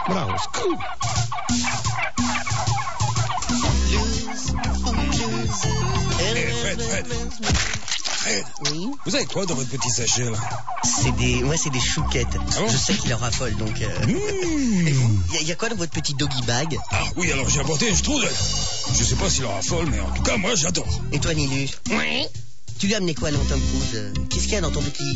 Bravo, c'est cool. Fred. Oui. Vous avez quoi dans votre petit sachet, là? C'est des chouquettes. Ah bon? Je sais qu'il en raffole, donc... Et vous, y a quoi dans votre petit doggy bag? Ah oui, alors j'ai apporté un strudel. Je sais pas s'il en raffole, mais en tout cas, moi, j'adore. Et toi, Nilus? Oui. Tu lui as amené quoi dans Tom Cruise? Qu'est-ce qu'il y a dans ton petit...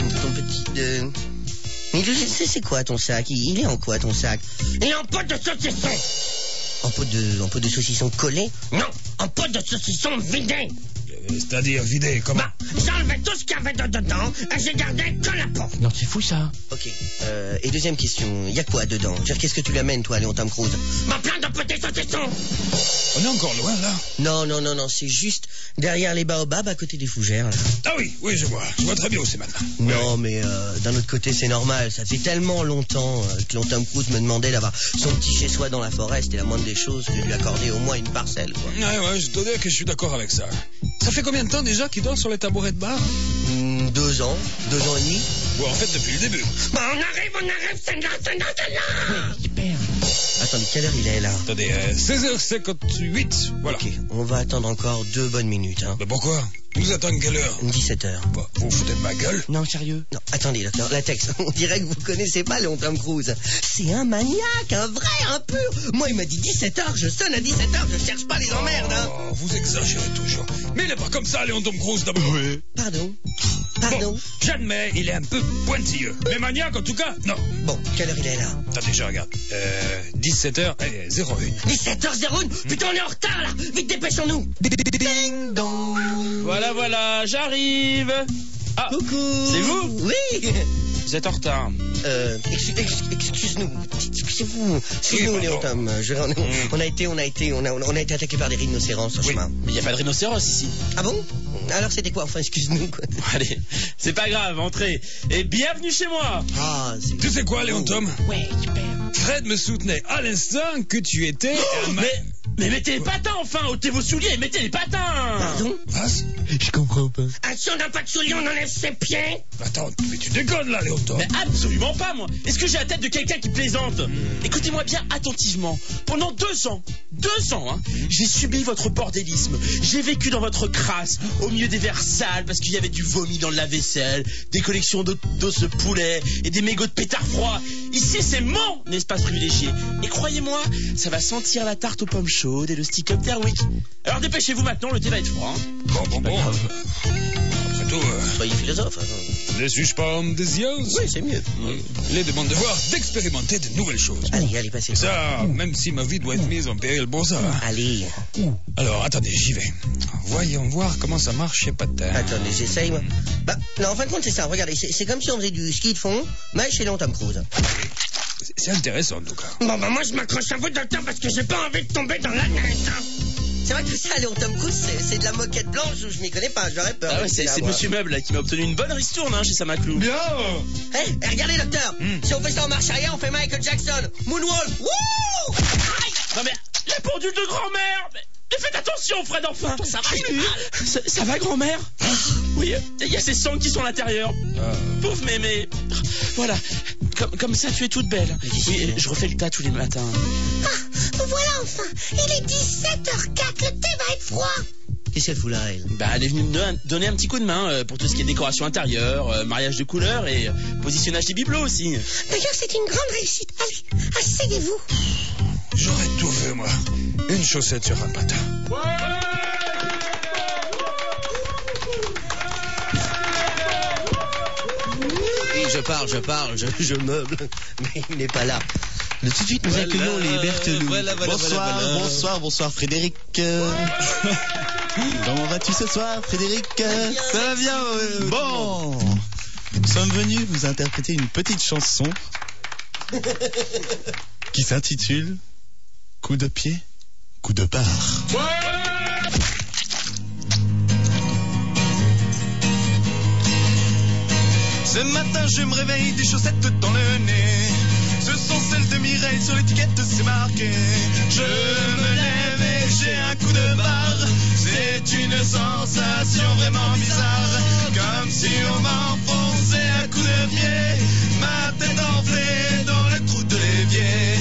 Nilus, c'est quoi ton sac? Il est en quoi ton sac? Et en pot de saucisson. En pot de saucisson collé? Non, en pot de saucisson vidé. C'est-à-dire vidé, comment? Bah, j'enlevais tout ce qu'il y avait dedans et j'ai gardé que la peau. Non, c'est fou ça. Ok. Et deuxième question, y a quoi dedans? Je veux dire, qu'est-ce que tu lui amènes, toi, Léon Tom Cruise? Bah, plein de petits saucissons. On est encore loin, là? Non, c'est juste derrière les baobabs, à côté des fougères. Là. Ah oui, je vois. Je vois très bien où c'est maintenant. Non, mais d'un autre côté, c'est normal. Ça fait tellement longtemps que Léon Tom Cruise me demandait d'avoir son petit chez-soi dans la forêt. C'était la moindre des choses que de lui accorder au moins une parcelle, quoi. Ouais, je dois dire que je suis d'accord avec ça. Ça fait combien de temps déjà qu'il dort sur les tabourets de bar? 2 ans et demi. Ouais, en fait, depuis le début. Bah, on arrive, c'est là. Super. Attendez, quelle heure il est, là? Attendez, 16h58, voilà. Ok, on va attendre encore 2 bonnes minutes, hein. Mais pourquoi? Vous attendez quelle heure? 17h. Bah, vous foutez de ma gueule? Non, sérieux. Non, attendez, docteur, la texte. On dirait que vous connaissez pas Léon Tom Cruise. C'est un maniaque, un vrai, un pur. Moi, il m'a dit 17h, je sonne à 17h, je cherche pas les emmerdes, hein. Oh, vous exagérez toujours. Mais il est pas comme ça, Léon Tom Cruise, d'abord. Oui. Pardon. Bon, j'admets, il est un peu pointilleux. Mais maniaque, en tout cas, non. Bon, quelle heure il est, là? Attendez, je regarde. 17h01. 17h01. Putain, on est en retard, là. Vite, dépêchons-nous. Ding dong. Voilà, j'arrive. Ah, coucou. c'est vous? Oui. Vous êtes en retard. Excuse-nous. Excuse-nous, Léon Tom. On a été attaqué par des rhinocéros sur chemin. Mais il n'y a pas de rhinocéros ici. Ah bon? Alors c'était quoi? Enfin, excuse-nous, quoi. Allez, c'est pas grave, entrez. Et bienvenue chez moi. Ah, c'est... Tu sais quoi, Léon Tom? Ouais, super. Fred me soutenait à l'instant que tu étais... Mais mettez les patins, enfin. Ôtez vos souliers et mettez les patins. Pardon? Passe. Je comprends pas. Ah, si on n'a pas de souliers, on enlève ses pieds. Attends, mais tu déconnes là, Léon Tom. Mais absolument pas, moi. Est-ce que j'ai la tête de quelqu'un qui plaisante? Écoutez-moi bien attentivement. Pendant 2 ans, hein, j'ai subi votre bordélisme. J'ai vécu dans votre crasse, au milieu des verres sales, parce qu'il y avait du vomi dans le lave-vaisselle, des collections d'os de poulet et des mégots de pétard froid. Ici, c'est mon espace privilégié. Et croyez-moi, ça va sentir la tarte aux pommes chaudes et le stick-up d'Airwick. Alors dépêchez-vous maintenant, le thé va être froid. Hein. Bon. Après tout, Soyez philosophe. ne suis-je pas homme désireux? Oui, c'est mieux. Il est de mon devoir d'expérimenter de nouvelles choses. Allez, passez. Ça, même si ma vie doit être mise en péril pour ça. Allez. Alors, attendez, j'y vais. Voyons voir comment ça marche chez Patin. Attendez, j'essaye, moi. Bah, non, en fin de compte, c'est ça. Regardez, c'est comme si on faisait du ski de fond, mais chez Léon Tom Cruise. C'est intéressant, en tout cas. Bon, bah, moi, je m'accroche à vous, docteur, parce que j'ai pas envie de tomber dans la neige. Hein. C'est vrai que ça, Léon Tom Cruise, c'est de la moquette blanche où je m'y connais pas, j'aurais peur. Ah ouais, c'est Monsieur Meuble là, qui m'a obtenu une bonne ristourne hein, chez Samaclou. Bien. Regardez, docteur. Si on fait ça en marche arrière, on fait Michael Jackson. Moonwalk. Wouh! Non mais, la pendule de grand-mère. Mais faites attention, Fred, enfin. Ça va, ça va, grand-mère? Oui, il y a ces sangs qui sont à l'intérieur. Pauvre mémé. Voilà, comme ça, tu es toute belle. Oui, je refais le tas tous les matins. Ah, voilà enfin. Il est 17h04, le thé va être froid. Qu'est-ce qu'elle fout là, elle? Bah, elle est venue me donner un petit coup de main pour tout ce qui est décoration intérieure, mariage de couleurs et positionnage des bibelots aussi. D'ailleurs, c'est une grande réussite. Allez, asseyez-vous. J'aurais tout fait, moi. Une chaussette sur un patin. Oui, je meuble, mais il n'est pas là. Mais tout de suite, nous accueillons les Berthelou. Bonsoir Frédéric. Comment vas-tu ce soir, Frédéric? Ça va bien. Bon, nous sommes venus vous interpréter une petite chanson qui s'intitule Coup de pied, coup de barre. Ce matin je me réveille des chaussettes dans le nez. Ce sont celles de Mireille, sur l'étiquette c'est marqué. Je me lève et j'ai un coup de barre. C'est une sensation vraiment bizarre, comme si on m'enfonçait un coup de pied. Ma tête enflée dans le trou de l'évier.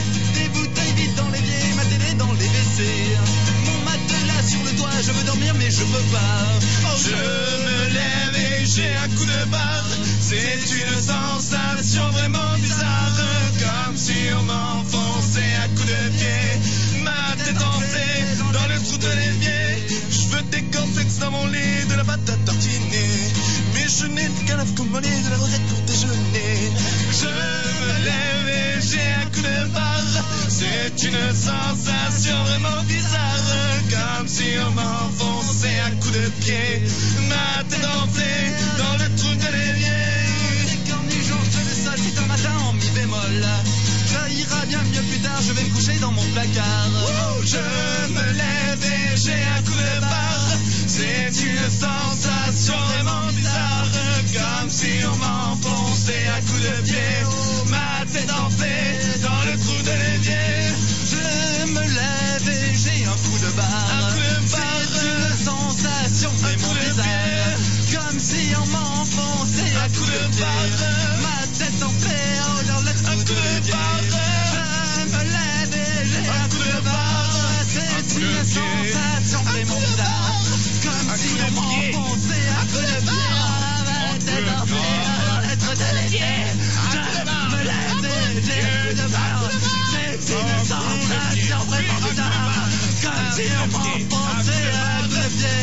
déjeuner, du canapé commandé, de la retraite pour déjeuner. Je me lève et j'ai un coup de barre. C'est une sensation vraiment bizarre, comme si on m'enfonçait un coup de pied. Ma tête enflée dans le trou de l'évier. C'est comme du jour, je le sol, c'est un matin en mi bémol. Ça ira bien mieux plus tard, je vais me coucher dans mon placard. Je me lève et j'ai un coup de barre. C'est une sensation vraiment bizarre, comme si on m'enfonçait un coup de pied. Ma tête enflée dans le trou de l'évier. Je me lève et j'ai un coup de barre. C'est une sensation vraiment bizarre, comme si on m'enfonçait un coup de barre. Ma tête enflée dans le trou de l'évier. Je me lève et j'ai un coup de barre. C'est une sensation vraiment bizarre, comme si on m'enfonçait un coup de barre. Ma tête enflée dans le trou de l'évier. Je me lève et j'ai un coup de barre. C'est une sensation vraiment bizarre, comme si on m'enfonçait un coup de pied.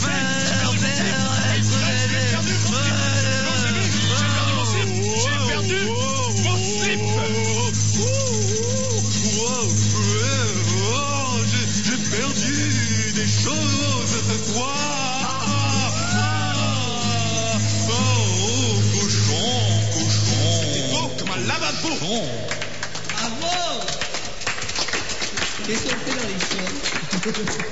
J'ai perdu mon slip. J'ai perdu des choses ce soir. Cochon. C'est beau comme un lavabo. Bravo! Qu'est-ce qu'on fait dans les chiens?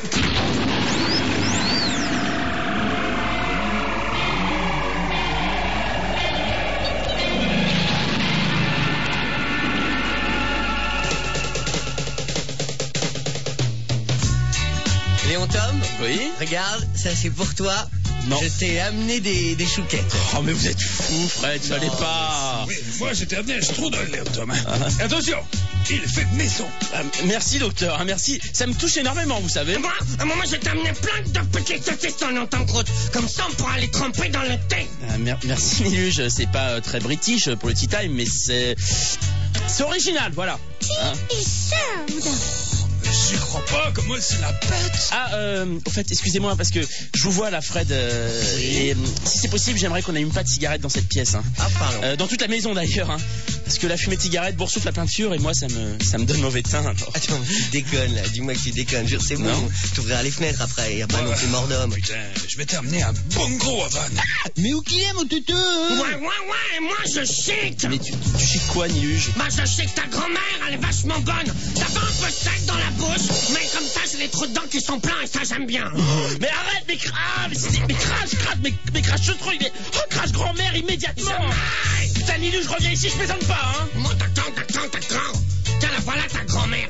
Léon Tom? Oui? Regarde, ça c'est pour toi. Non. Je t'ai amené des chouquettes. Oh, mais vous êtes fou, Fred, fallait pas. Oui, moi j'étais amené un strudel, Léon Tom. Attention, il fait maison. Merci, docteur, hein, merci. Ça me touche énormément, vous savez. Moi, je t'ai amené plein de petites saucissons en temps croûte. Comme ça, on pourra les tremper dans le thé. Merci, Niluge. C'est pas très british pour le tea time, mais c'est original, voilà. Hein? Tea is served. J'y crois pas, comment elle se la pète. Au fait, excusez-moi, parce que je vous vois là, Fred, et si c'est possible, j'aimerais qu'on n'allume pas de cigarette dans cette pièce. Hein. Ah, pardon. Dans toute la maison d'ailleurs, hein. Parce que la fumée de cigarette boursoufle la peinture et moi ça me donne mauvais teint. Alors. Attends, tu déconnes là, dis-moi que tu déconnes, jure, c'est bon. T'ouvriras les fenêtres après, y a pas non plus mort d'homme. Putain, je vais t'amener un bon gros Havane. Mais où qu'il est mon tuto? Ouais, moi je chic. Mais tu chiques quoi, Niluge? Bah, je sais que ta grand-mère, elle est vachement bonne. T'as pas un peu sec dans la bouche, mais comme ça, j'ai les trous dedans qui sont pleins et ça, j'aime bien. Mais arrête, mais crache ce truc, mais crache grand-mère immédiatement. Jamais. Putain, Niluge, je reviens ici, je plaisante pas, hein. Bon, t'attends. Tiens, la voilà ta grand-mère.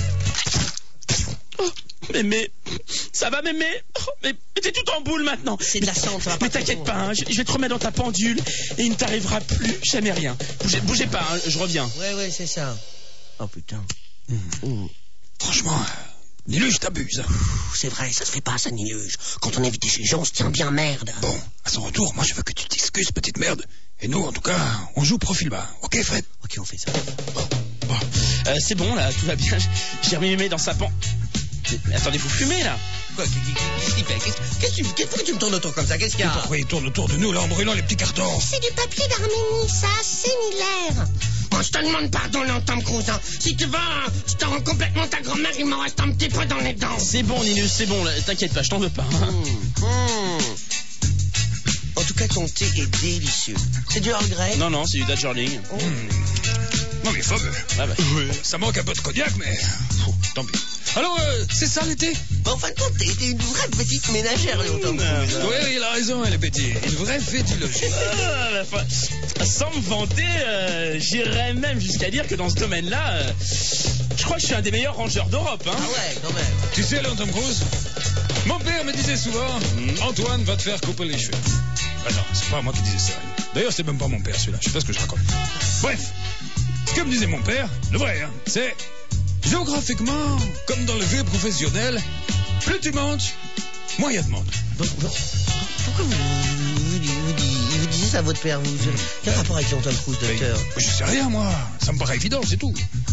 Mais, ça va, mémé? Mais t'es tout en boule maintenant. C'est de la cendre, ça va pas. Mais t'inquiète pas, hein, je vais te remettre dans ta pendule et il ne t'arrivera plus jamais rien. Bougez pas, hein, je reviens. Ouais, c'est ça. Oh putain. Franchement, Niluge, t'abuses. C'est vrai, ça se fait pas, ça, Niluge. Quand on est invité chez les gens, on se tient bien merde. Bon, à son retour, moi je veux que tu t'excuses, petite merde. Et nous, en tout cas, on joue profil bas. Ok, Fred? Ok, on fait ça. Bon. C'est bon, là, tout va bien. J'ai remis mémé dans sa pan. Mais attendez, vous fumez, là? Quoi? Qu'est-ce qu'il fait? Qu'est-ce que tu me tournes autour comme ça? Qu'est-ce qu'il y a? Pourquoi il tourne autour de nous, là, en brûlant les petits cartons? C'est du papier d'Arménie, ça a similaire. Bon, je te demande pardon, Léon Tom Cruise. Hein. Si tu veux, je te rends complètement ta grand-mère, il m'en reste un petit peu dans les dents. C'est bon, Niluge, c'est bon, là, t'inquiète pas, je t'en veux pas. Hein. En tout cas, ton thé est délicieux. C'est du Earl Grey? Non, c'est du Darjeeling. Non, mais fameux. Ah bah. Oui. Ça manque un peu de cognac, mais tant pis. Alors, c'est ça l'été? En fin de compte, t'es une vraie petite ménagère, Léon Tom Cruise. Oui, il a raison, elle est petite. Une vraie fétilogie. Sans me vanter, j'irais même jusqu'à dire que dans ce domaine-là, je crois que je suis un des meilleurs rangeurs d'Europe. Hein. Ah ouais, quand même. Tu sais, Léon Tom Cruise, mon père me disait souvent, Antoine va te faire couper les cheveux. Ah non, c'est pas moi qui disais ça. D'ailleurs, c'est même pas mon père, celui-là. Je sais pas ce que je raconte. Bref, ce que me disait mon père, le vrai, hein, c'est géographiquement, comme dans le vieux professionnel, plus tu montes, moins il y a de monde. Pourquoi vous disiez ça à votre père? Quel rapport avec Léon Tom Cruise, docteur? Je sais rien, moi. Ça me paraît évident, c'est tout.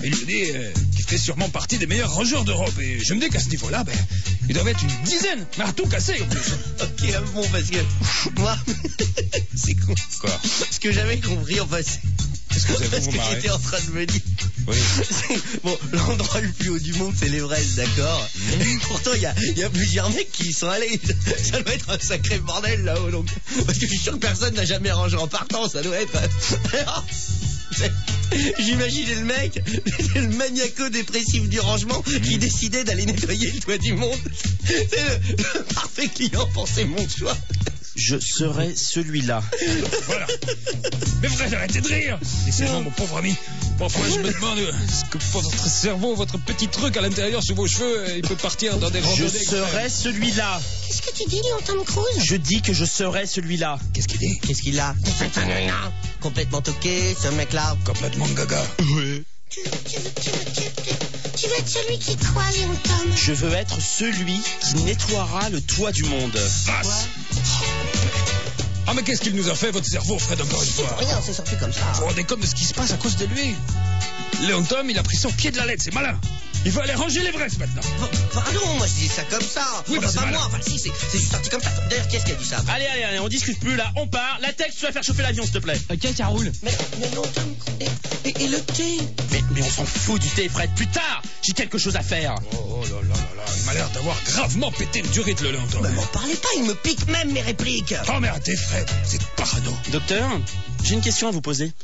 Il me dit qu'il fait sûrement partie des meilleurs rangeurs d'Europe. Et je me dis qu'à ce niveau-là, il doit être une dizaine, mais à tout casser en plus. Ok, bon, parce que moi, c'est con. Quoi? Ce que j'avais compris, enfin, Qu'est-ce que vous avez parce vous que marrer? j'étais en train de me dire. Oui. Bon, l'endroit le plus haut du monde, c'est l'Everest, d'accord. Pourtant, il y a plusieurs mecs qui y sont allés. Ça doit être un sacré bordel là-haut, donc. Parce que je suis sûr que personne n'a jamais rangé en partant, ça doit être. Alors, j'imaginais le mec, le maniaco-dépressif du rangement, qui décidait d'aller nettoyer le toit du monde. C'est le parfait client pour ces mondes choix. Je serai celui-là. Voilà. Mais Fred, arrêtez de rire. Laissez-moi, mon pauvre ami. Parfois, je me demande est-ce que votre cerveau, votre petit truc à l'intérieur sous vos cheveux, il peut partir dans des randonnées. Je serai celui-là. Qu'est-ce que tu dis, Léon Tom Cruise? Je dis que je serai celui-là. Qu'est-ce qu'il dit? Qu'est-ce qu'il a? Complètement toqué, ce mec-là. Complètement gaga. Oui. Tu veux être celui qui quoi, Léon Tom? Je veux être celui qui nettoiera le toit du monde. Face. Ah, mais qu'est-ce qu'il nous a fait, votre cerveau, Fred, encore une fois? Rien, c'est sorti comme ça. Vous vous rendez compte de ce qui se passe à cause de lui? Léon Tom, il a pris son pied de la lettre, c'est malin. Il veut aller ranger l'Everest maintenant. Pardon, moi je dis ça comme ça. Oui, enfin, bah, c'est pas malin. moi, enfin si, c'est juste sorti comme ça. D'ailleurs, qui est-ce qui a dit ça? Allez, on discute plus là, on part. La texte, tu vas faire chauffer l'avion, s'il te plaît. Ok, ça roule. Mais non, Tom, et le thé? Mais on s'en fout du thé, Fred. Plus tard, j'ai quelque chose à faire. Oh là là là là, il m'a l'air d'avoir gravement pété du rythme, le Léon Tom. Mais m'en parlez pas, il me pique même mes répliques. Oh, mais arrêtez, Fred, c'est parano. Docteur, j'ai une question à vous poser.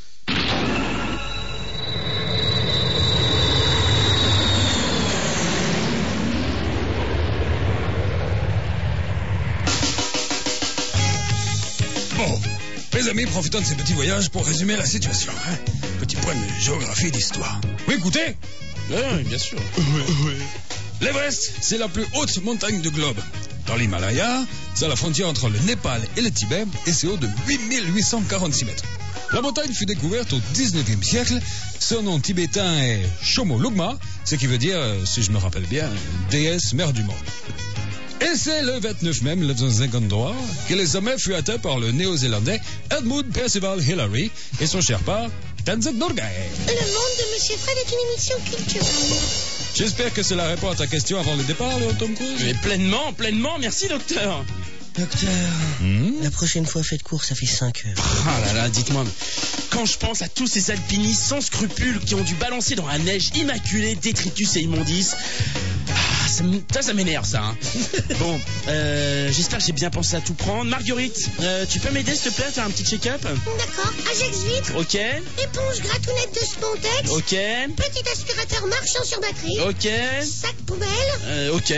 Bon, mes amis, profitons de ces petits voyages pour résumer la situation. Petit point de géographie d'histoire. Vous écoutez? Oui, bien sûr. L'Everest, c'est la plus haute montagne du globe. Dans l'Himalaya, c'est à la frontière entre le Népal et le Tibet, et c'est haut de 8846 mètres. La montagne fut découverte au 19e siècle. Son nom tibétain est Chomolungma, ce qui veut dire, si je me rappelle bien, déesse mère du monde. Et c'est le 29 mai 1953 que le sommet fut atteint par le néo-zélandais Edmund Percival Hillary et son Sherpa Tenzing Norgay. Le monde de Monsieur Fred est une émission culturelle. J'espère que cela répond à ta question avant le départ, Léon Tom Cruise. Mais pleinement, merci, docteur. Docteur, la prochaine fois, faites court, ça fait 5 heures. Ah là, dites-moi, quand je pense à tous ces alpinistes sans scrupules qui ont dû balancer dans la neige immaculée détritus et immondices, ça m'énerve, ça. Hein. Bon, j'espère que j'ai bien pensé à tout prendre. Marguerite, tu peux m'aider, s'il te plaît, à faire un petit check-up? D'accord. Ajax vitre. Ok, Éponge gratounette de Spontex. ok, Petit aspirateur marchand sur batterie. ok, Sac poubelle. ok.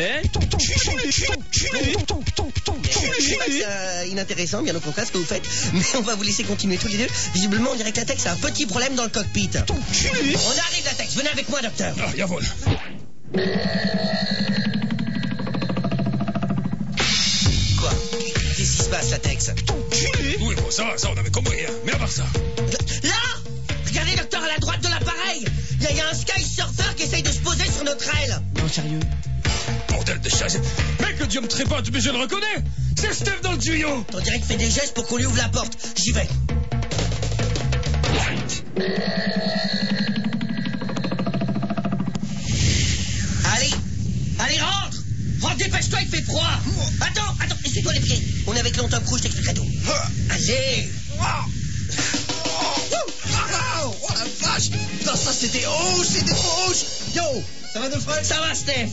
C'est inintéressant, bien au contraire, ce que vous faites. Mais on va vous laisser continuer tous les deux. Visiblement, on dirait que Latex a un petit problème dans le cockpit. On arrive, Latex. Venez avec moi, docteur. Ah, jawohl. Quoi? Qu'est-ce qui se passe, Latex? Oui, bon, ça, on avait compris, hein. Mais à part ça. Là! Regardez, docteur, à la droite de l'appareil. Il y a un sky surfer qui essaye de se poser sur notre aile. Non, sérieux. Bordel de chaise. Mec, le Dieu me trépote, mais je le reconnais. C'est Steph dans le tuyau. On dirait qu'il fait des gestes pour qu'on lui ouvre la porte. J'y vais. Allez, rentre! Rentre, dépêche-toi, il fait froid! Attends, essuie-toi les pieds. On est avec Léon Tom Cruise, je t'expliquerai tout. Allez! Oh la vache! Non, ça c'était rouge, c'était trop rouge! Yo! Ça va de frère? Ça va, Steph?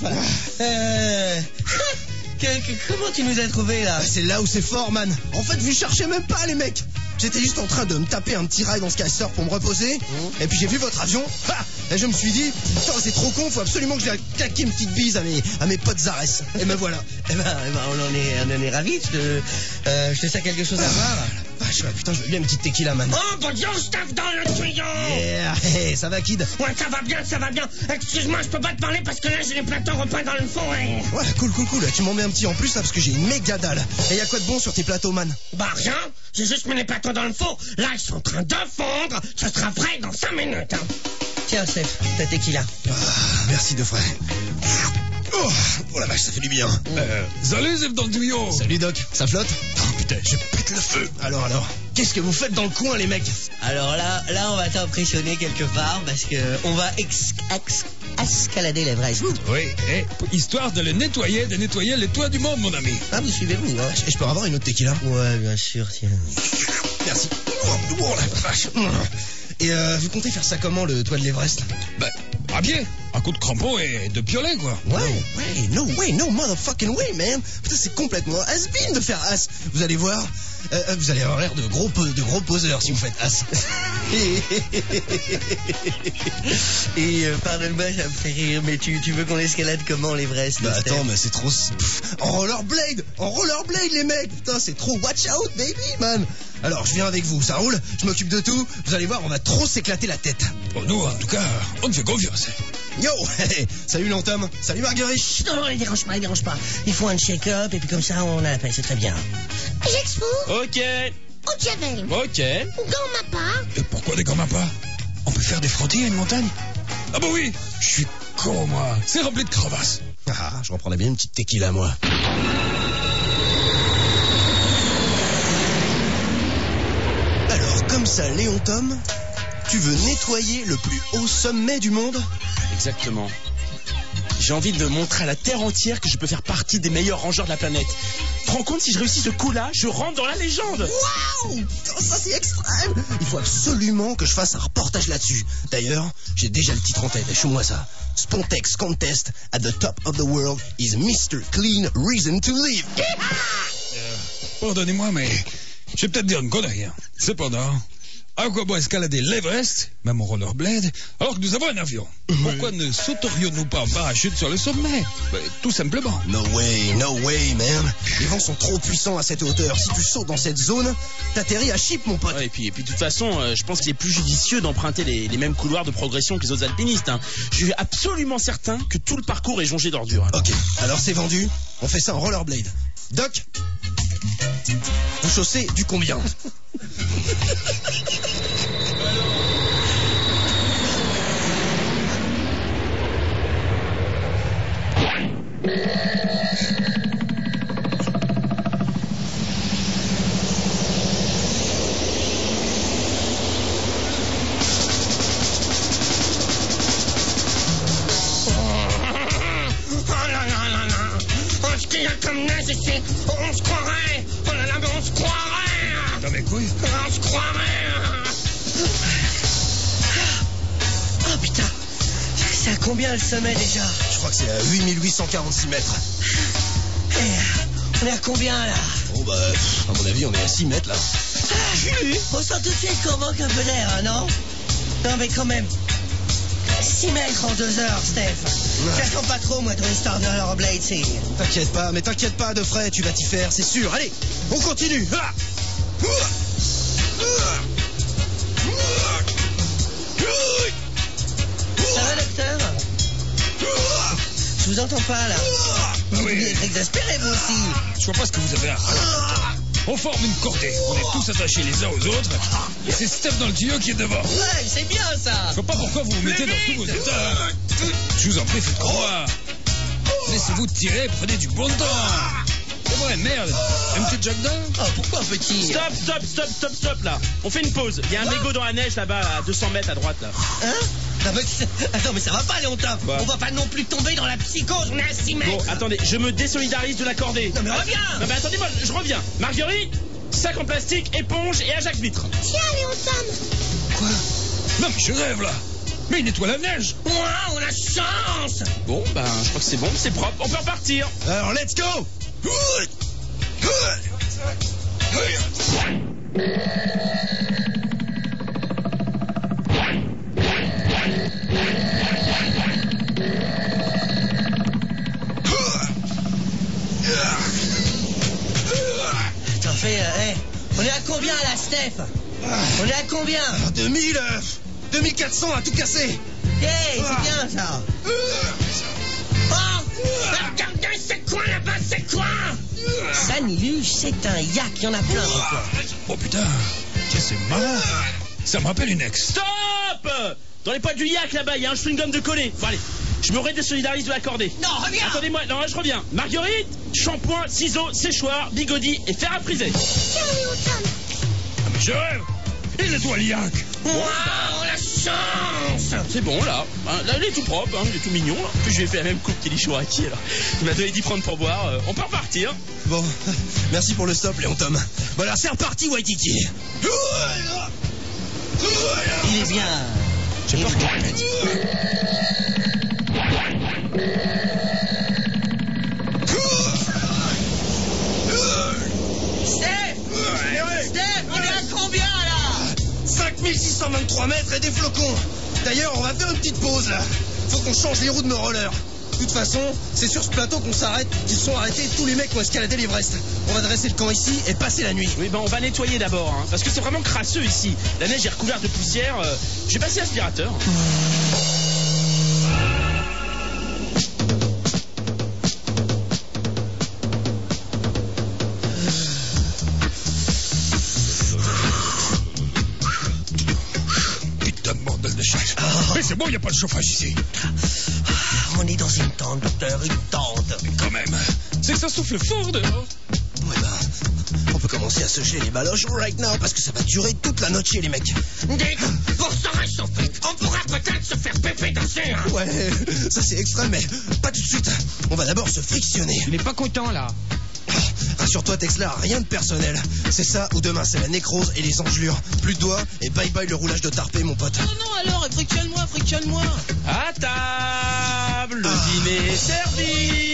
Comment tu nous as trouvés, là? C'est là où c'est fort, man. En fait, vous cherchez même pas, les mecs. J'étais juste en train de me taper un petit rail dans ce casseur pour me reposer. Et puis j'ai vu votre avion. Et je me suis dit, putain, c'est trop con, faut absolument que je vienne claquer une petite bise à mes potes Zares. Et me voilà. Eh ben, on en est ravis. Je te sers quelque chose à boire. Vache, putain, je veux bien une petite tequila, man. Oh, bon Dieu, Steph dans le tuyau! Yeah, hey, ça va, kid? Ouais, ça va bien. Excuse-moi, je peux pas te parler parce que là, j'ai les plateaux repas dans le fond, hein. Ouais, cool. Tu m'en mets un petit en plus, là, parce que j'ai une méga dalle. Et y a quoi de bon sur tes plateaux, man? Bah, rien. J'ai juste mis les plateaux dans le four. Là, ils sont en train de fondre. Ce sera prêt dans 5 minutes, hein. Tiens, Steph, ta tequila. Merci, de frère. Oh la vache, ça fait du bien. Salut, Steph dans le tuyau. Salut, Doc. Ça flotte? Oh putain, je pète le feu. Alors. qu'est-ce que vous faites dans le coin, les mecs? Alors là, on va t'impressionner quelque part parce que on va escalader l'Everest. Oui, histoire de nettoyer les toits du monde, mon ami. Ah, vous suivez-vous, hein? Je peux avoir une autre tequila? Ouais, bien sûr, tiens. Merci. Oh la vache. Et vous comptez faire ça comment, le toit de l'Everest? Ben, à pied, à coups de crampons et de piolet, quoi. Ouais, no way, no motherfucking way, man. Putain, c'est complètement has-been de faire as. Vous allez voir, vous allez avoir l'air de gros poseurs si vous faites as. Et pardonne-moi, ça me fait rire, mais tu veux qu'on escalade comment l'Everest? Bah attends, mais c'est trop... En rollerblade, les mecs. Putain, c'est trop watch out, baby, man. Alors, je viens avec vous, ça roule? Je m'occupe de tout. Vous allez voir, on va trop s'éclater la tête. Bon, nous, en tout cas, on te fait confiance. Yo, salut Lantom. Salut Marguerite. Chut, non, il dérange pas. Il faut un check-up et puis comme ça, on a la paix, c'est très bien. J'expo. Ok. Au diable. Ok. Grand Mappa. Et pourquoi des grands pas? On peut faire des frottis à une montagne? Ah bah oui, je suis con, moi. C'est rempli de crevasses. Ah, je reprendrais bien une petite tequila, moi. Alors, comme ça, Léon Tom, tu veux nettoyer le plus haut sommet du monde? Exactement. J'ai envie de montrer à la terre entière que je peux faire partie des meilleurs rangeurs de la planète. Tu te rends compte, si je réussis ce coup-là, je rentre dans la légende. Waouh! Putain, ça c'est extrême! Il faut absolument que je fasse un reportage là-dessus. D'ailleurs, j'ai déjà le titre en tête, show-moi ça. Spontex Contest at the top of the world is Mr. Clean Reason to Live. Pardonnez-moi, mais je vais peut-être dire une connerie. Cependant, à quoi bon escalader l'Everest, même en rollerblade, alors que nous avons un avion? Pourquoi ne sauterions-nous pas en parachute sur le sommet? Tout simplement. No way, man. Les vents sont trop puissants à cette hauteur. Si tu sautes dans cette zone, t'atterris à Chypre, mon pote. Ouais, et puis de toute façon, je pense qu'il est plus judicieux d'emprunter les mêmes couloirs de progression que les autres alpinistes. Je suis absolument certain que tout le parcours est jonché d'ordures. Ok, alors c'est vendu. On fait ça en rollerblade. Doc, vous chaussez du combien? Comme neige ici, on se croirait. Oh là là, mais on se croirait. Dans mes couilles? On se croirait. Oh putain, c'est à combien le sommet déjà? Je crois que c'est à 8846 mètres. On est à combien là? Oh bah, à mon avis, on est à 6 mètres là. On sent tout de suite qu'on manque un peu d'air, hein, non? Non mais quand même. 6 mètres en 2 heures, Steph. J'attends pas trop, moi, ton histoire de rollerblade, c'est... T'inquiète pas, de frais, tu vas t'y faire, c'est sûr. Allez, on continue. Ça va, docteur? Je vous entends pas, là. Oui. Vous êtes exaspéré, vous aussi. Je vois pas ce que vous avez à raconter. On forme une cordée, on est tous attachés les uns aux autres, et c'est Steph dans le tuyau qui est devant. Ouais, c'est bien, ça. Je vois pas pourquoi vous vous mettez dans tous vos états. Je vous en prie, faites comme moi. Laissez-vous tirer, prenez du bon temps. C'est vrai, merde. Un petit Jack-Dog? Oh, pourquoi petit? Stop, là. On fait une pause. Il y a un mégot dans la neige là-bas, à 200 mètres à droite, là. Hein? Attends, mais ça va pas, Léon Top. Bah. On va pas non plus tomber dans la psychose, on est à 6 mètres. Bon, attendez, je me désolidarise de la cordée. Non, mais reviens. Non, mais attendez-moi, je reviens. Marguerite, sac en plastique, éponge et ajac vitre. Tiens, Léon Tom. Quoi? Non, mais je rêve, là. Mais il nettoie la neige. Ouais, on a chance. Bon, ben, je crois que c'est bon, c'est propre. On peut repartir. Alors, let's go. T'en fais, on est à combien là, Steph? On est à combien? 2400 à tout casser. Hey, c'est bien ça. Oh, Regardez, c'est quoi là-bas, c'est quoi? Saniluche, c'est un yak, il y en a plein encore. Oh putain, tiens, c'est marrant. Ça me rappelle une ex. Stop! Dans les poils du yak là-bas, il y a un chewing-gum de collé. Bon, allez, je me redésolidarise de la cordée. Non, reviens. Attendez-moi, non, je reviens. Marguerite, shampoing, ciseaux, séchoir, bigoudi et fer à friser. Tiens, Léon Tom. Je rêve. Il nettoie l'IAC. Waouh, la chance! C'est bon, là. Là, il est tout propre, il est tout mignon. Là. En plus, je lui ai fait la même coupe qu'Eli Chouraki. Alors, il m'a donné 10 francs pour boire. On peut repartir. Bon, merci pour le stop, Léon Tom. Bon alors, c'est reparti, Waititi. Il est bien. J'ai peur qu'il répète. Steph, on est à combien là? 5623 mètres et des flocons. D'ailleurs, on va faire une petite pause là. Faut qu'on change les roues de nos rollers. De toute façon, c'est sur ce plateau qu'on s'arrête, qu'ils sont arrêtés tous les mecs qui ont escaladé l'Everest. On va dresser le camp ici et passer la nuit. Oui, on va nettoyer d'abord, parce que c'est vraiment crasseux ici. La neige est recouverte de poussière. J'ai passé l'aspirateur. Putain de bordel de chasse. Mais c'est bon, il n'y a pas de chauffage ici. On est dans une tente, docteur, une tente. Mais quand même, c'est que ça souffle fort dehors. Ouais on peut commencer à se geler les baloches right now parce que ça va durer toute la nuit, les mecs. Dites, pour se réchauffer, on pourra peut-être se faire péper dessus, hein. Ouais, ça c'est extrême, mais pas tout de suite. On va d'abord se frictionner. Il est pas content là. Rassure-toi, Texla, rien de personnel. C'est ça ou demain, c'est la nécrose et les engelures. Plus de doigts et bye bye le roulage de tarpé, mon pote. Non, alors, frictionne-moi. À table, le dîner est servi.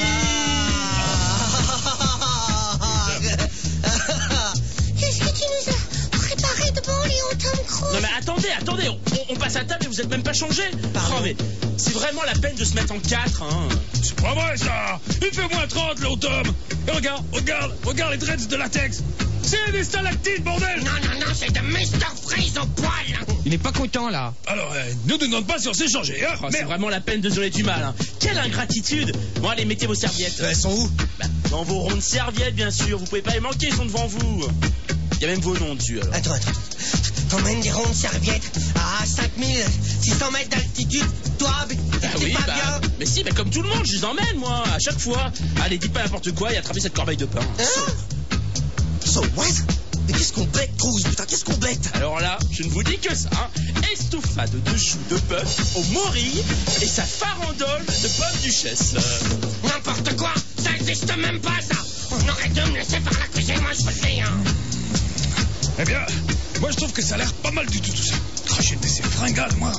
Qu'est-ce que tu nous as préparé de bon, Léon Tom Cruise? Non mais attendez, on passe à table et vous êtes même pas changé. Oh, mais c'est vraiment la peine de se mettre en 4, hein. C'est pas vrai ça. Il fait moins 30, Léon Tom. Et regarde les dreads de latex. C'est des stalactites, bordel. Non, c'est de Mr. Freeze au poil. Il est pas content là. Alors, ne nous demande pas si on s'est changé, hein. Oh, c'est vraiment la peine de se donner du mal, hein. Quelle ingratitude. Bon, allez, mettez vos serviettes. Elles sont où? Dans vos rondes serviettes, bien sûr. Vous pouvez pas les manquer, ils sont devant vous. Il y a même vos noms dessus, alors. Attends. T'emmènes des rondes serviettes à 5600 mètres d'altitude. Toi, t'es pas bien. Mais si, comme tout le monde, je les emmène, moi, à chaque fois. Allez, dites pas n'importe quoi et attrapez cette corbeille de pain. So what? Mais qu'est-ce qu'on bête, Cruz? Putain, qu'est-ce qu'on bête? Alors là, je ne vous dis que ça, hein. Estouffade de choux de bœuf au morille et sa farandole de pommes duchesse. N'importe quoi, ça existe même pas, ça. On aurait dû me laisser faire la cuisine, moi, je peux le dire. Eh bien, moi je trouve que ça a l'air pas mal du tout ça. J'ai des ces fringales, moi.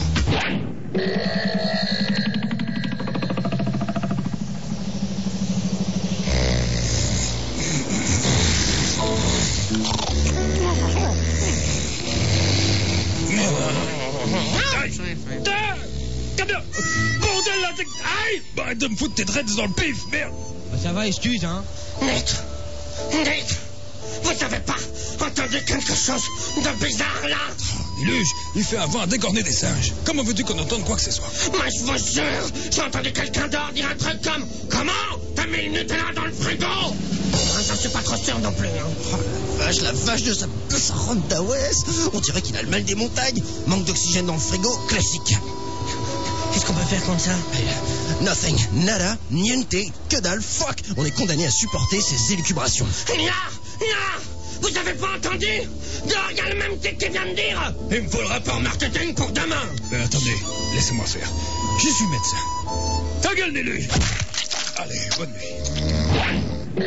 Bordel là, aïe! Arrête de me foutre tes dreads dans le pif, merde! Ça va, excuse, hein. Dites, vous avez pas entendu quelque chose de bizarre là? Luge, il fait un vent à décorner des singes. Comment veux-tu qu'on entende quoi que ce soit? Moi je vous jure, j'ai entendu quelqu'un dehors dire un truc comme comment? T'as mis le Nutella dans le frigo? J'en suis pas trop sûr non plus, hein. Oh la vache de sa Ronda West. On dirait qu'il a le mal des montagnes. Manque d'oxygène dans le frigo, classique. Qu'est-ce qu'on peut faire contre ça? Nothing, nada, niente, que dalle, fuck. On est condamné à supporter ces élucubrations. Là, vous avez pas entendu? Dehors, il y a le même type qui vient de dire il me faut le rapport marketing pour demain. Attendez, laissez-moi faire. Je suis médecin. Ta gueule, Nélu. Allez, bonne nuit.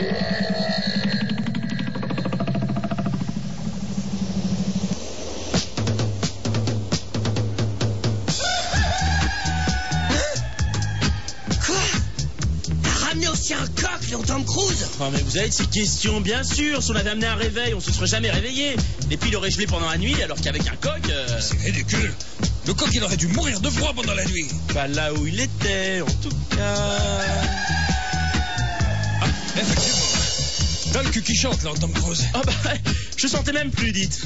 C'est un coq, Léon Tom Cruise. Oh, mais vous avez de ces questions, bien sûr. Si on avait amené un réveil, on se serait jamais réveillé. Et puis il aurait gelé pendant la nuit, alors qu'avec un coq... C'est ridicule. Le coq, il aurait dû mourir de froid pendant la nuit. Pas là où il était, en tout cas. Ah, effectivement. T'as le cul qui chante, là, Tom Cruise. Ah bah, je sentais même plus, dites.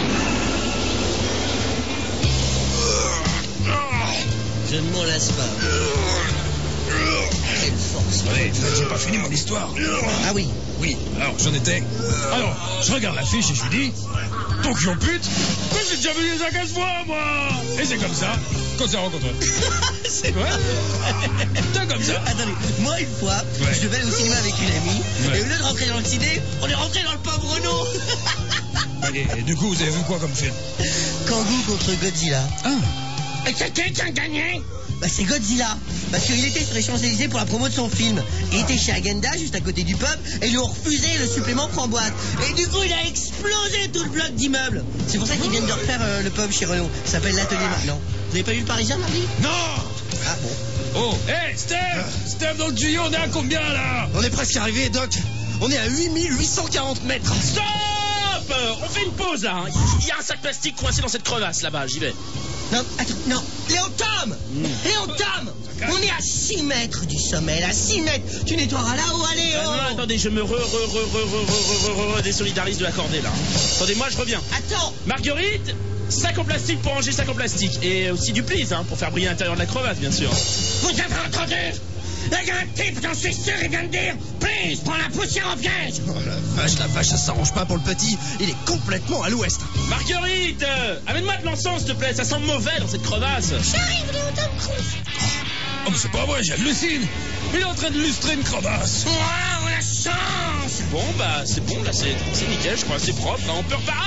Je ne m'en lasse pas. Quelle force. Allez, j'ai pas fini mon histoire. Ah oui. Oui, alors j'en étais. Alors, je regarde l'affiche et je lui dis Tokyo pute. Mais j'ai déjà vu ça 15 fois, moi. Et c'est comme ça qu'on s'est rencontrés. C'est vrai. C'est comme ça. Attendez, moi une fois, je devais aller au cinéma avec une amie, et au lieu de rentrer dans le ciné, on est rentré dans le pauvre Renault. Et du coup, vous avez vu quoi comme film? Kangoo contre Godzilla. Et c'est qui a gagné? Bah c'est Godzilla. Parce qu'il était sur les Champs-Élysées pour la promo de son film. Il était chez Agenda, juste à côté du pub, et ils lui ont refusé le supplément framboise. Et du coup, il a explosé tout le bloc d'immeubles. C'est pour ça qu'ils viennent de refaire le pub chez Renault. Ça s'appelle l'Atelier maintenant. Vous avez pas vu le Parisien, mardi? Non! Ah bon. Oh, hey, Steve, dans le tuyau, on est à combien là? On est presque arrivé, Doc. On est à 8840 mètres. Stop! On fait une pause là. Hein. Il y a un sac plastique coincé dans cette crevasse là-bas, j'y vais. Non, attends, non. Léon Tom! On est à 6 mètres du sommet, à 6 mètres. Tu nettoieras là-haut, allez, oh! Non, attendez, je me désolidarise de la cordée là. Attendez, moi je reviens. Attends! Marguerite, sac en plastique pour ranger sac en plastique. Et aussi du please, hein, pour faire briller l'intérieur de la crevasse, bien sûr. Vous avez entendu? Il y a un type, j'en suis sûr, il vient de dire Please, prends la poussière en piège. Oh la vache, ça s'arrange pas pour le petit. Il est complètement à l'ouest. Marguerite, amène-moi de l'encens, s'il te plaît, ça sent mauvais dans cette crevasse. J'arrive, Léon Tom Cruise. Oh, mais c'est pas vrai, j'hallucine. Il est en train de lustrer une crevasse. Waouh, la chance. Bon, bah, c'est bon, là, c'est nickel, je crois, c'est propre, là, on peut repartir.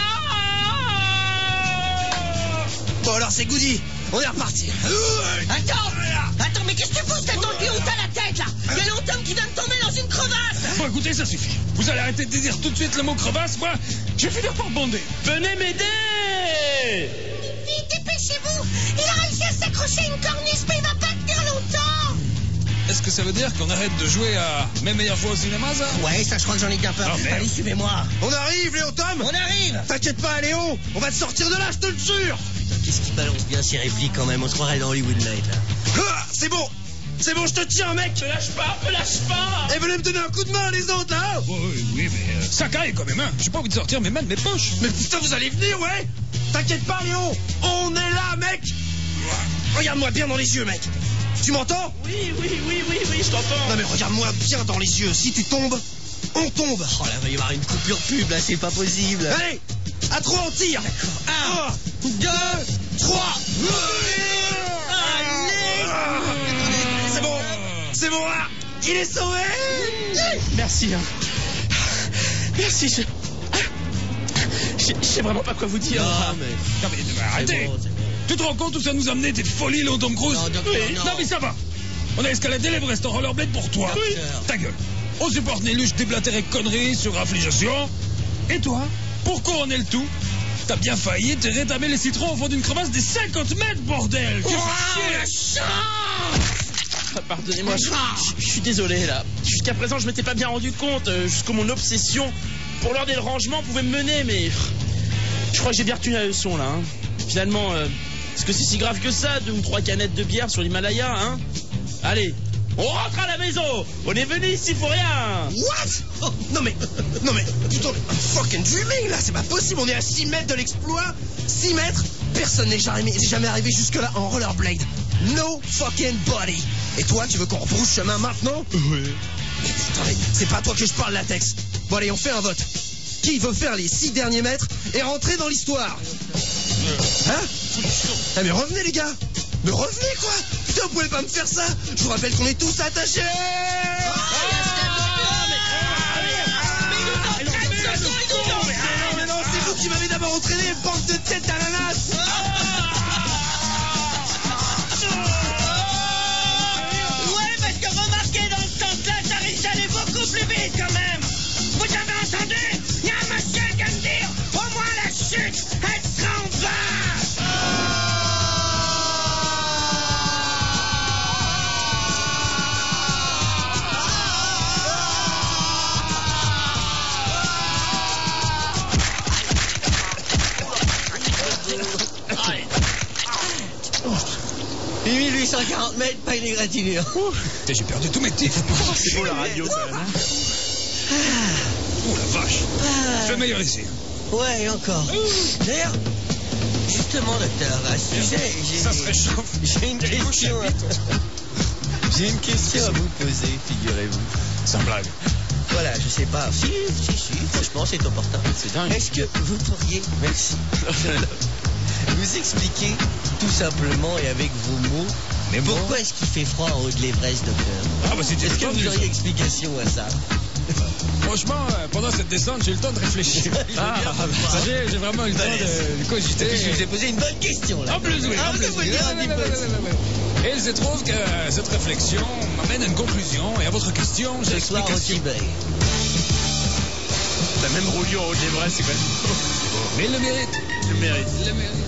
Bon alors c'est Goody. On est reparti. Attends, mais qu'est-ce que tu fous? T'as tendu où t'as la tête, là? Il y a Léon Tom qui vient de tomber dans une crevasse. Bon, écoutez, ça suffit. Vous allez arrêter de dire tout de suite le mot crevasse, moi, je vais finir par bander. Venez m'aider. Vite, dépêchez-vous. Il a réussi à s'accrocher à une corniche, mais il va pas tenir longtemps. Est-ce que ça veut dire qu'on arrête de jouer à Mes meilleures fois au cinéma, ça? Ouais, ça, je crois que j'en ai bien peur. Oh, merde. Allez, suivez-moi. On arrive, Léon Tom. On arrive. T'inquiète pas, Léon. On va te sortir de là, je te le jure. Putain, qu'est-ce qui balance bien ces répliques quand même? On se croirait dans Hollywood Night, là. Ah, c'est bon, je te tiens, mec. Me lâche pas. Et venez me donner un coup de main, les autres, là. Oui, mais ça caille quand même, hein. J'ai pas envie de sortir mes mains de mes poches. Mais putain, vous allez venir, ouais. T'inquiète pas, Léon. On est là, mec. Regarde-moi bien dans les yeux, mec. Tu m'entends? Oui, je t'entends. Non mais regarde-moi bien dans les yeux. Si tu tombes, on tombe. Oh là, va y avoir une coupure pub, là, c'est pas possible. Allez, à 3 on tire. 1, 2, 3. C'est bon là. Il est sauvé. Merci, hein. Merci, je sais vraiment pas quoi vous dire. Non, mais... Non, mais arrêtez. C'est bon. Tu te rends compte où ça nous a amené, tes folies, Léon Tom Cruise? Non, docteur, non. Non, mais ça va. On a escaladé l'Everest en rollerblade pour toi. Oui. Ta gueule. On supporte les luches déblatérées conneries sur affliction. Et toi, pour couronner le tout, t'as bien failli te rétamer les citrons au fond d'une crevasse des 50 mètres, bordel. Tu fais chier. Pardonnez-moi, je suis désolé là. Jusqu'à présent, je m'étais pas bien rendu compte jusqu'à mon obsession pour l'heure des rangements pouvait me mener, mais je crois que j'ai bien retenu la leçon là. Hein. Finalement, est-ce que c'est si grave que ça, 2 ou 3 canettes de bière sur l'Himalaya, hein? Allez, on rentre à la maison. On est venu ici pour rien. What? Oh, non mais, putain, I'm fucking dreaming là, c'est pas possible. On est à 6 mètres de l'exploit. 6 mètres. Personne n'est jamais arrivé jusque là en rollerblade. No fucking body. Et toi, tu veux qu'on rebrousse chemin maintenant? Oui. Putain, mais c'est pas à toi que je parle, latex. Bon allez, on fait un vote. Qui veut faire les 6 derniers mètres et rentrer dans l'histoire? Hein? Ah mais revenez les gars. Mais revenez quoi. Putain, vous pouvez pas me faire ça. Je vous rappelle qu'on est tous attachés. Mais non, c'est vous qui m'avez d'abord entraîné, bande de tête d'ananas. Ouais, parce que remarquez, dans ce sens-là, ça risque d'aller beaucoup plus vite quand même. Vous avez entendu? Il y a un monsieur qui vient de dire au moins la chute, elle s'en va. Et 1840 mètres, pas une égratignure. Putain, j'ai perdu tous mes tifs. C'est beau la radio quand même. Oh la vache. Fais meilleur ici. Ouais, encore. D'ailleurs, justement, docteur, à ce sujet, Ça se réchauffe. j'ai une question. J'ai une question à vous poser, figurez-vous. Sans blague. Voilà, je sais pas. Si, franchement, c'est opportun. C'est dingue. Est-ce que vous pourriez, merci, vous expliquer tout simplement et avec vos mots, pourquoi est-ce qu'il fait froid en haut de l'Everest, docteur? Ah bah c'est Est-ce que vous auriez explication à ça? Franchement, pendant cette descente, j'ai eu le temps de réfléchir. J'ai vraiment eu le temps de cogiter. Je vous ai posé une bonne question là. En plus, oui. Ah, vous pouvez dire un petit peu. Et il se trouve que cette réflexion m'amène à une conclusion. Et à votre question, j'ai Ce soir au l'explication. Tibet. La même rouillure en haut de l'Everest, c'est quand même... Mais il le mérite. Je mérite. Il le mérite.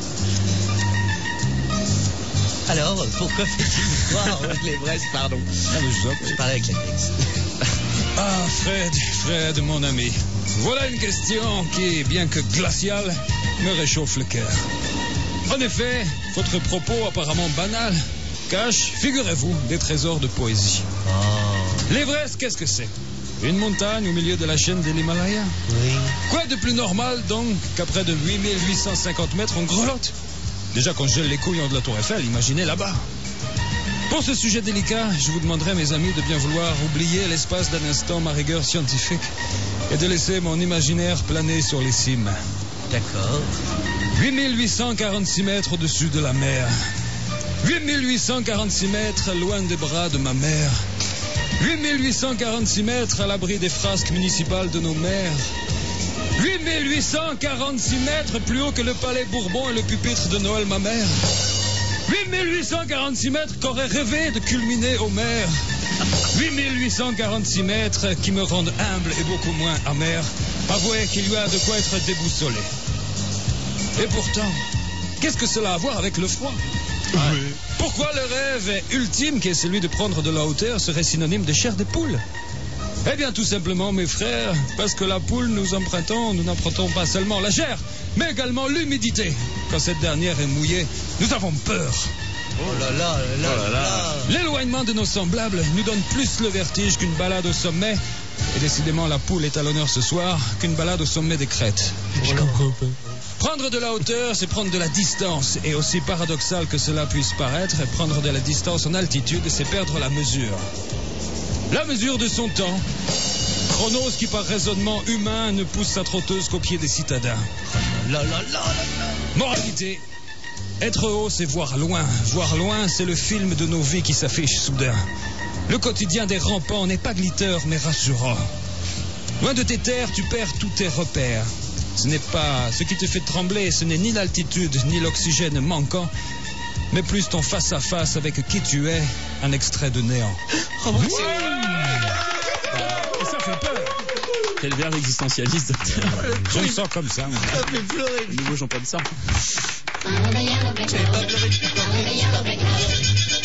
Alors, pourquoi fait-il soir au l'Everest, pardon? Ah, mais je vous en prie. Je parlais avec la Tex. Ah, Fred, mon ami. Voilà une question qui, bien que glaciale, me réchauffe le cœur. En effet, votre propos apparemment banal cache, figurez-vous, des trésors de poésie. L'Everest, qu'est-ce que c'est? Une montagne au milieu de la chaîne de l'Himalaya? Oui. Quoi de plus normal, donc, qu'après de 8850 mètres, on grelotte? Déjà qu'on gèle les couillons de la Tour Eiffel, imaginez là-bas. Pour ce sujet délicat, je vous demanderai, mes amis, de bien vouloir oublier l'espace d'un instant ma rigueur scientifique et de laisser mon imaginaire planer sur les cimes. D'accord. 8846 mètres au-dessus de la mer. 8846 mètres loin des bras de ma mère. 8846 mètres à l'abri des frasques municipales de nos mères. 8846 mètres plus haut que le palais Bourbon et le pupitre de Noël ma mère. 8846 mètres qu'aurait rêvé de culminer Homère. 8846 mètres qui me rendent humble et beaucoup moins amer. Avouez qu'il y a de quoi être déboussolé. Et pourtant, qu'est-ce que cela a à voir avec le froid? Pourquoi le rêve ultime, qui est celui de prendre de la hauteur, serait synonyme de chair de poule? Eh bien, tout simplement, mes frères, parce que la poule, nous n'empruntons pas seulement la chair, mais également l'humidité. Quand cette dernière est mouillée, nous avons peur. Oh là là, là là. L'éloignement de nos semblables nous donne plus le vertige qu'une balade au sommet. Et décidément, la poule est à l'honneur ce soir qu'une balade au sommet des crêtes. Je comprends pas. Prendre de la hauteur, c'est prendre de la distance. Et aussi paradoxal que cela puisse paraître, prendre de la distance en altitude, c'est perdre la mesure. La mesure de son temps. Chronos qui, par raisonnement humain, ne pousse sa trotteuse qu'au pied des citadins. Là là là là. Moralité. Être haut, c'est voir loin. Voir loin, c'est le film de nos vies qui s'affiche soudain. Le quotidien des rampants n'est pas glitter, mais rassurant. Loin de tes terres, tu perds tous tes repères. Ce qui te fait trembler, ce n'est ni l'altitude, ni l'oxygène manquant, mais plus ton face-à-face avec qui tu es, un extrait de néant. Oh, Ouais. Et ça fait peur. Quel verbe existentialiste, docteur. Je me sens comme ça, moi. Ça fait pleurer. Nouveau Jean-Paul Sartre. J'avais pas pleuré depuis quand.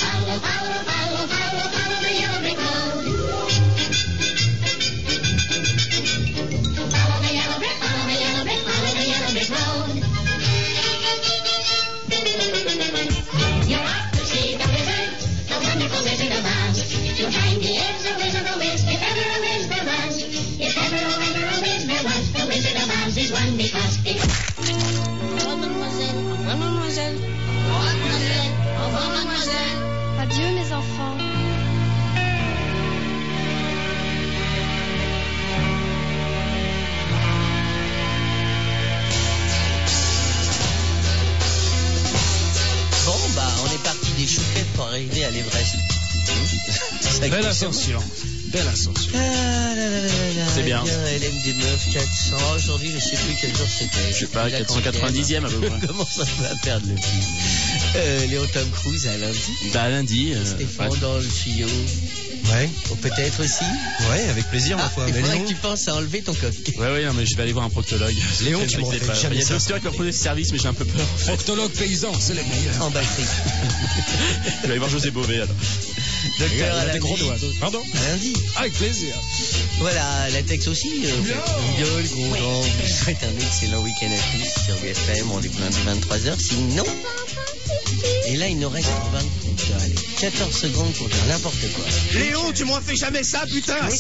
Adieu mes enfants. Bon, bah, on est parti des chouquettes pour arriver à l'Everest. Belle ascension. Belle ascension. C'est bien. LM des meufs, 400. Aujourd'hui, je sais plus quel jour c'était. Je sais pas, 490e à peu près. Comment ça va perdre le fil? Léon Tom Cruise à lundi. Bah lundi. Stéphane dans le tuyau. Ouais, Ou peut-être aussi. ouais, avec plaisir, ma foi. Il Mais faudrait Léon, que tu penses à enlever ton coq. Ouais, non, mais je vais aller voir un proctologue. Léon, tu Je m'en sais fais pas. jamais Il y a ça. des docteurs qui peuvent proposer ce service, mais j'ai un peu peur. Proctologue paysan, c'est les meilleurs. En batterie. Je vais aller voir José Bové alors. Docteur à Des lundi. gros doigts. Pardon? À lundi. Avec plaisir. Voilà, la Tex aussi. Gueule, gros dents. Je vous souhaite un excellent week-end à tous sur BFM. Rendez-vous lundi 23h. Sinon. Et là, il nous reste 20 allez, 14 secondes pour dire n'importe quoi. Léon, tu m'en fais jamais ça, putain!